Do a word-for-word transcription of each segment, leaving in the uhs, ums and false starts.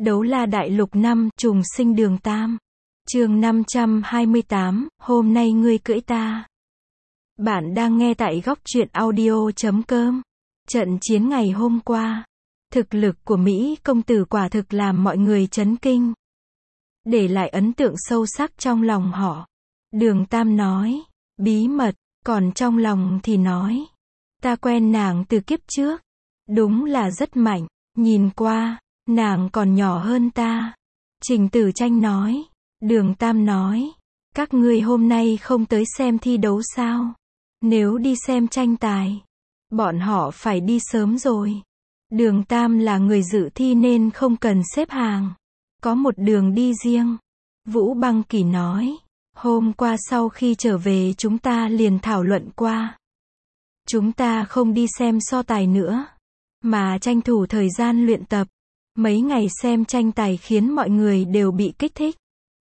Đấu La Đại Lục năm, trùng sinh Đường Tam. Chương năm trăm hai mươi tám, hôm nay ngươi cưỡi ta. Bạn đang nghe tại góc truyện audio chấm com. Trận chiến ngày hôm qua, thực lực của Mỹ công tử quả thực làm mọi người chấn kinh, để lại ấn tượng sâu sắc trong lòng họ. Đường Tam nói, bí mật, còn trong lòng thì nói, ta quen nàng từ kiếp trước, đúng là rất mạnh, nhìn qua, nàng còn nhỏ hơn ta. Trình Tử Tranh nói. Đường Tam nói, các ngươi hôm nay không tới xem thi đấu sao? Nếu đi xem tranh tài, bọn họ phải đi sớm rồi. Đường Tam là người dự thi nên không cần xếp hàng, có một đường đi riêng. Vũ Băng Kỳ nói, hôm qua sau khi trở về chúng ta liền thảo luận qua. Chúng ta không đi xem so tài nữa, mà tranh thủ thời gian luyện tập. Mấy ngày xem tranh tài khiến mọi người đều bị kích thích.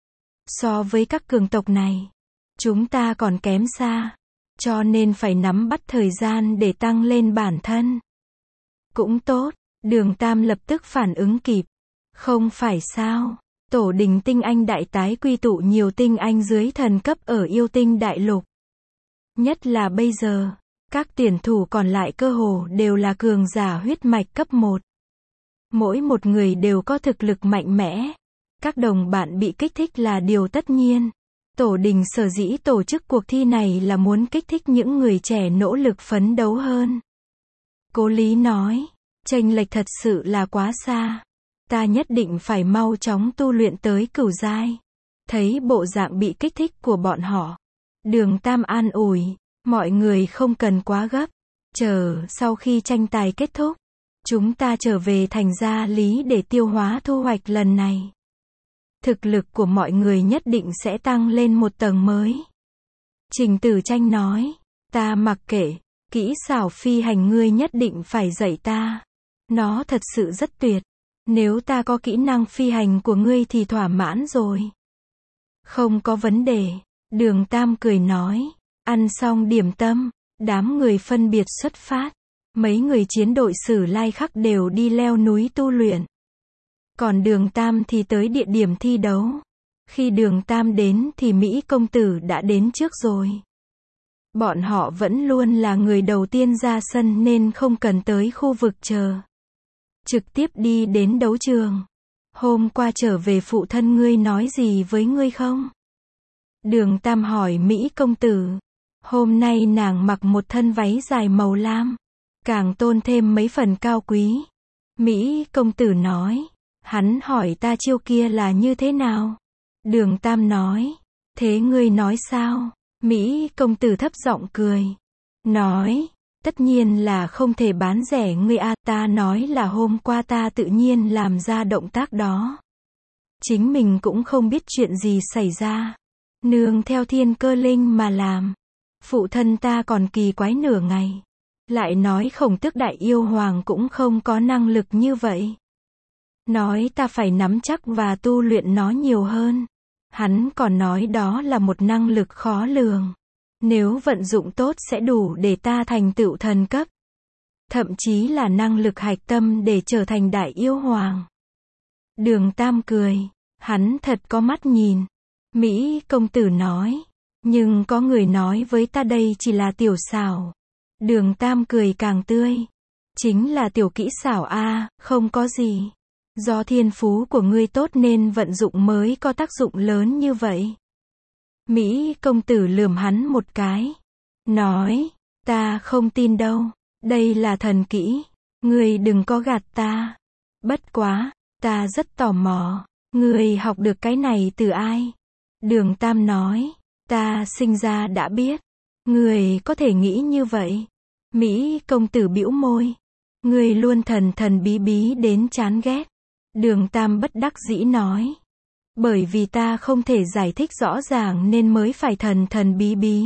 So với các cường tộc này, chúng ta còn kém xa, cho nên phải nắm bắt thời gian để tăng lên bản thân. Cũng tốt, Đường Tam lập tức phản ứng kịp. Không phải sao, tổ đình tinh anh đại tái quy tụ nhiều tinh anh dưới thần cấp ở yêu tinh đại lục. Nhất là bây giờ, các tuyển thủ còn lại cơ hồ đều là cường giả huyết mạch cấp một. Mỗi một người đều có thực lực mạnh mẽ. Các đồng bạn bị kích thích là điều tất nhiên. Tổ đình sở dĩ tổ chức cuộc thi này là muốn kích thích những người trẻ nỗ lực phấn đấu hơn. Cố Lý nói, chênh lệch thật sự là quá xa. Ta nhất định phải mau chóng tu luyện tới cửu giai. Thấy bộ dạng bị kích thích của bọn họ, Đường Tam an ủi, mọi người không cần quá gấp. Chờ sau khi tranh tài kết thúc, chúng ta trở về thành Gia Lý để tiêu hóa thu hoạch lần này. Thực lực của mọi người nhất định sẽ tăng lên một tầng mới. Trình Tử Tranh nói, ta mặc kệ, kỹ xảo phi hành ngươi nhất định phải dạy ta. Nó thật sự rất tuyệt. Nếu ta có kỹ năng phi hành của ngươi thì thỏa mãn rồi. Không có vấn đề. Đường Tam cười nói, ăn xong điểm tâm, đám người phân biệt xuất phát. Mấy người chiến đội Sử Lai Khắc đều đi leo núi tu luyện. Còn Đường Tam thì tới địa điểm thi đấu. Khi Đường Tam đến thì Mỹ công tử đã đến trước rồi. Bọn họ vẫn luôn là người đầu tiên ra sân nên không cần tới khu vực chờ. Trực tiếp đi đến đấu trường. Hôm qua trở về phụ thân ngươi nói gì với ngươi không? Đường Tam hỏi Mỹ công tử. Hôm nay nàng mặc một thân váy dài màu lam, càng tôn thêm mấy phần cao quý. Mỹ công tử nói. Hắn hỏi ta chiêu kia là như thế nào? Đường Tam nói. Thế ngươi nói sao? Mỹ công tử thấp giọng cười. Nói. Tất nhiên là không thể bán rẻ ngươi a. Ta nói là hôm qua ta tự nhiên làm ra động tác đó. Chính mình cũng không biết chuyện gì xảy ra. Nương theo thiên cơ linh mà làm. Phụ thân ta còn kỳ quái nửa ngày. Lại nói Khổng Tước Đại Yêu Hoàng cũng không có năng lực như vậy. Nói ta phải nắm chắc và tu luyện nó nhiều hơn. Hắn còn nói đó là một năng lực khó lường. Nếu vận dụng tốt sẽ đủ để ta thành tựu thần cấp. Thậm chí là năng lực hạch tâm để trở thành Đại Yêu Hoàng. Đường Tam cười. Hắn thật có mắt nhìn. Mỹ công tử nói. Nhưng có người nói với ta đây chỉ là tiểu xảo. Đường Tam cười càng tươi. Chính là tiểu kỹ xảo a, không có gì. Do thiên phú của ngươi tốt nên vận dụng mới có tác dụng lớn như vậy. Mỹ công tử lườm hắn một cái. Nói, ta không tin đâu. Đây là thần kỹ. Ngươi đừng có gạt ta. Bất quá, ta rất tò mò. Ngươi học được cái này từ ai? Đường Tam nói, ta sinh ra đã biết. Ngươi có thể nghĩ như vậy. Mỹ công tử bĩu môi. Ngươi luôn thần thần bí bí đến chán ghét. Đường Tam bất đắc dĩ nói. Bởi vì ta không thể giải thích rõ ràng nên mới phải thần thần bí bí.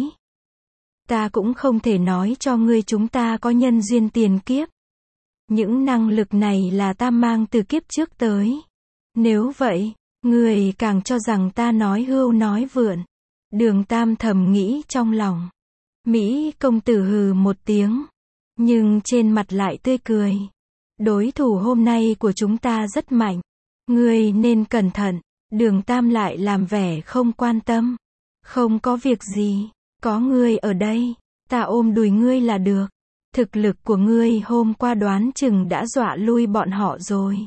Ta cũng không thể nói cho ngươi chúng ta có nhân duyên tiền kiếp. Những năng lực này là ta mang từ kiếp trước tới. Nếu vậy, ngươi càng cho rằng ta nói hưu nói vượn. Đường Tam thầm nghĩ trong lòng. Mỹ công tử hừ một tiếng. Nhưng trên mặt lại tươi cười. Đối thủ hôm nay của chúng ta rất mạnh. Ngươi nên cẩn thận. Đường Tam lại làm vẻ không quan tâm. Không có việc gì, có ngươi ở đây, ta ôm đùi ngươi là được. Thực lực của ngươi hôm qua đoán chừng đã dọa lui bọn họ rồi.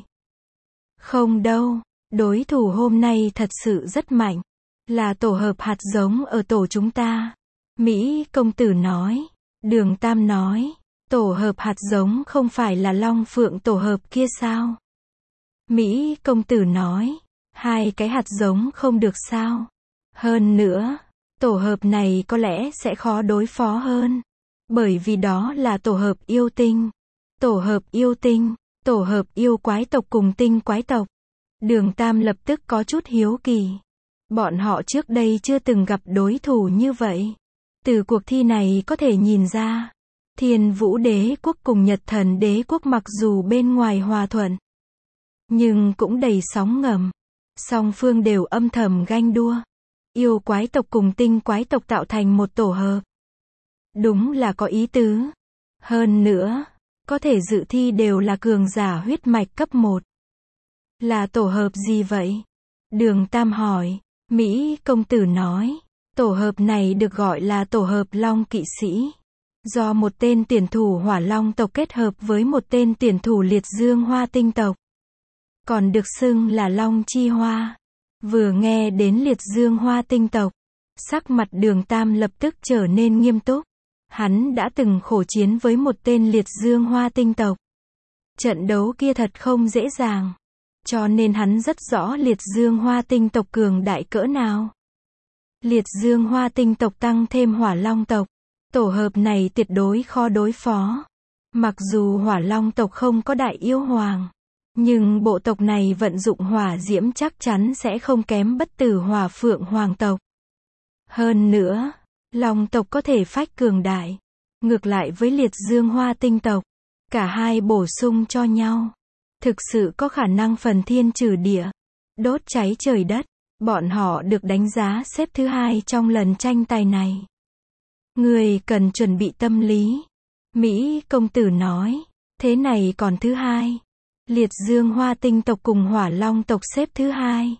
Không đâu, đối thủ hôm nay thật sự rất mạnh. Là tổ hợp hạt giống ở tổ chúng ta. Mỹ công tử nói. Đường Tam nói. Tổ hợp hạt giống không phải là Long Phượng tổ hợp kia sao? Mỹ công tử nói. Hai cái hạt giống không được sao? Hơn nữa, tổ hợp này có lẽ sẽ khó đối phó hơn. Bởi vì đó là tổ hợp yêu tinh. Tổ hợp yêu tinh, tổ hợp yêu quái tộc cùng tinh quái tộc. Đường Tam lập tức có chút hiếu kỳ. Bọn họ trước đây chưa từng gặp đối thủ như vậy. Từ cuộc thi này có thể nhìn ra, Thiên Vũ Đế quốc cùng Nhật Thần Đế quốc mặc dù bên ngoài hòa thuận, nhưng cũng đầy sóng ngầm. Song phương đều âm thầm ganh đua. Yêu quái tộc cùng tinh quái tộc tạo thành một tổ hợp. Đúng là có ý tứ. Hơn nữa, có thể dự thi đều là cường giả huyết mạch cấp một. Là tổ hợp gì vậy? Đường Tam hỏi. Mỹ công tử nói. Tổ hợp này được gọi là tổ hợp Long Kỵ Sĩ. Do một tên tuyển thủ Hỏa Long tộc kết hợp với một tên tuyển thủ Liệt Dương Hoa Tinh tộc. Còn được xưng là Long Chi Hoa. Vừa nghe đến Liệt Dương Hoa Tinh tộc, sắc mặt Đường Tam lập tức trở nên nghiêm túc. Hắn đã từng khổ chiến với một tên Liệt Dương Hoa Tinh tộc. Trận đấu kia thật không dễ dàng. Cho nên hắn rất rõ Liệt Dương Hoa Tinh tộc cường đại cỡ nào. Liệt Dương Hoa Tinh tộc tăng thêm Hỏa Long tộc. Tổ hợp này tuyệt đối khó đối phó. Mặc dù Hỏa Long tộc không có đại yêu hoàng, nhưng bộ tộc này vận dụng hỏa diễm chắc chắn sẽ không kém bất tử Hỏa Phượng Hoàng tộc. Hơn nữa, Long tộc có thể phách cường đại. Ngược lại với Liệt Dương Hoa Tinh tộc, cả hai bổ sung cho nhau. Thực sự có khả năng phần thiên trừ địa, đốt cháy trời đất. Bọn họ được đánh giá xếp thứ hai trong lần tranh tài này. Người cần chuẩn bị tâm lý. Mỹ công tử nói. Thế này còn thứ hai. Liệt Dương Hoa Tinh tộc cùng Hỏa Long tộc xếp thứ hai.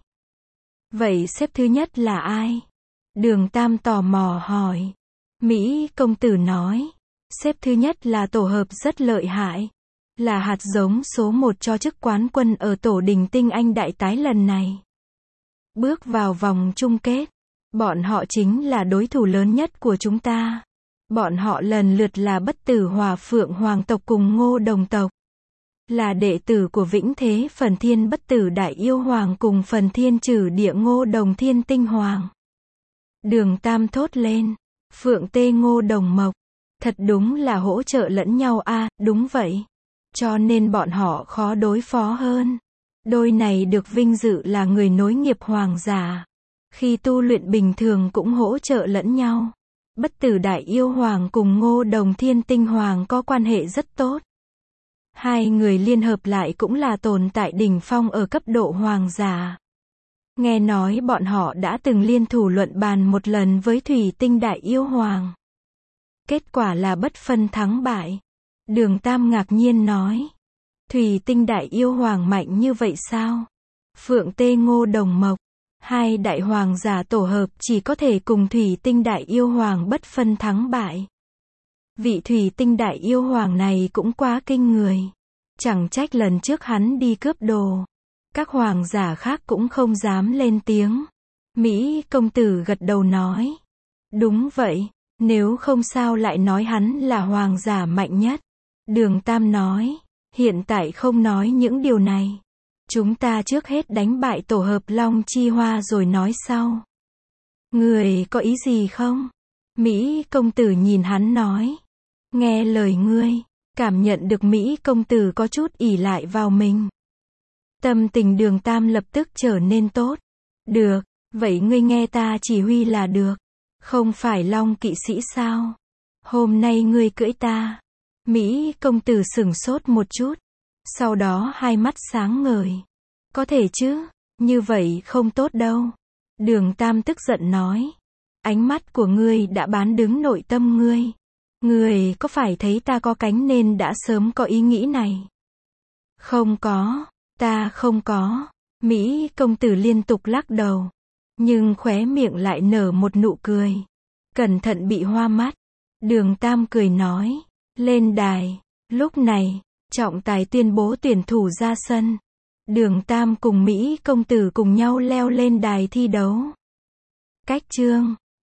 Vậy xếp thứ nhất là ai? Đường Tam tò mò hỏi. Mỹ công tử nói. Xếp thứ nhất là tổ hợp rất lợi hại. Là hạt giống số một cho chức quán quân ở tổ đình tinh anh đại tái lần này. Bước vào vòng chung kết. Bọn họ chính là đối thủ lớn nhất của chúng ta. Bọn họ lần lượt là bất tử Hỏa Phượng Hoàng tộc cùng Ngô Đồng tộc. Là đệ tử của Vĩnh Thế Phần Thiên Bất Tử Đại Yêu Hoàng cùng Phần Thiên Trừ Địa Ngô Đồng Thiên Tinh Hoàng. Đường Tam thốt lên. Phượng Tê Ngô Đồng Mộc. Thật đúng là hỗ trợ lẫn nhau a. À, đúng vậy. Cho nên bọn họ khó đối phó hơn. Đôi này được vinh dự là người nối nghiệp hoàng giả. Khi tu luyện bình thường cũng hỗ trợ lẫn nhau. Bất tử Đại Yêu Hoàng cùng Ngô Đồng Thiên Tinh Hoàng có quan hệ rất tốt. Hai người liên hợp lại cũng là tồn tại đỉnh phong ở cấp độ hoàng giả. Nghe nói bọn họ đã từng liên thủ luận bàn một lần với Thủy Tinh Đại Yêu Hoàng. Kết quả là bất phân thắng bại. Đường Tam ngạc nhiên nói. Thủy Tinh Đại Yêu Hoàng mạnh như vậy sao? Phượng Tê Ngô Đồng Mộc. Hai đại hoàng giả tổ hợp chỉ có thể cùng Thủy Tinh Đại Yêu Hoàng bất phân thắng bại. Vị Thủy Tinh Đại Yêu Hoàng này cũng quá kinh người. Chẳng trách lần trước hắn đi cướp đồ. Các hoàng giả khác cũng không dám lên tiếng. Mỹ công tử gật đầu nói. Đúng vậy, nếu không sao lại nói hắn là hoàng giả mạnh nhất. Đường Tam nói. Hiện tại không nói những điều này. Chúng ta trước hết đánh bại tổ hợp Long Chi Hoa rồi nói sau. Người có ý gì không? Mỹ công tử nhìn hắn nói. Nghe lời ngươi, cảm nhận được Mỹ công tử có chút ỷ lại vào mình. Tâm tình Đường Tam lập tức trở nên tốt. Được, vậy ngươi nghe ta chỉ huy là được. Không phải Long Kỵ Sĩ sao? Hôm nay ngươi cưỡi ta. Mỹ công tử sửng sốt một chút. Sau đó hai mắt sáng ngời. Có thể chứ, như vậy không tốt đâu. Đường Tam tức giận nói. Ánh mắt của ngươi đã bán đứng nội tâm ngươi. Ngươi có phải thấy ta có cánh nên đã sớm có ý nghĩ này? Không có, ta không có. Mỹ công tử liên tục lắc đầu, nhưng khóe miệng lại nở một nụ cười. Cẩn thận bị hoa mắt. Đường Tam cười nói, lên đài. Lúc này, trọng tài tuyên bố tuyển thủ ra sân. Đường Tam cùng Mỹ công tử cùng nhau leo lên đài thi đấu. Cách chương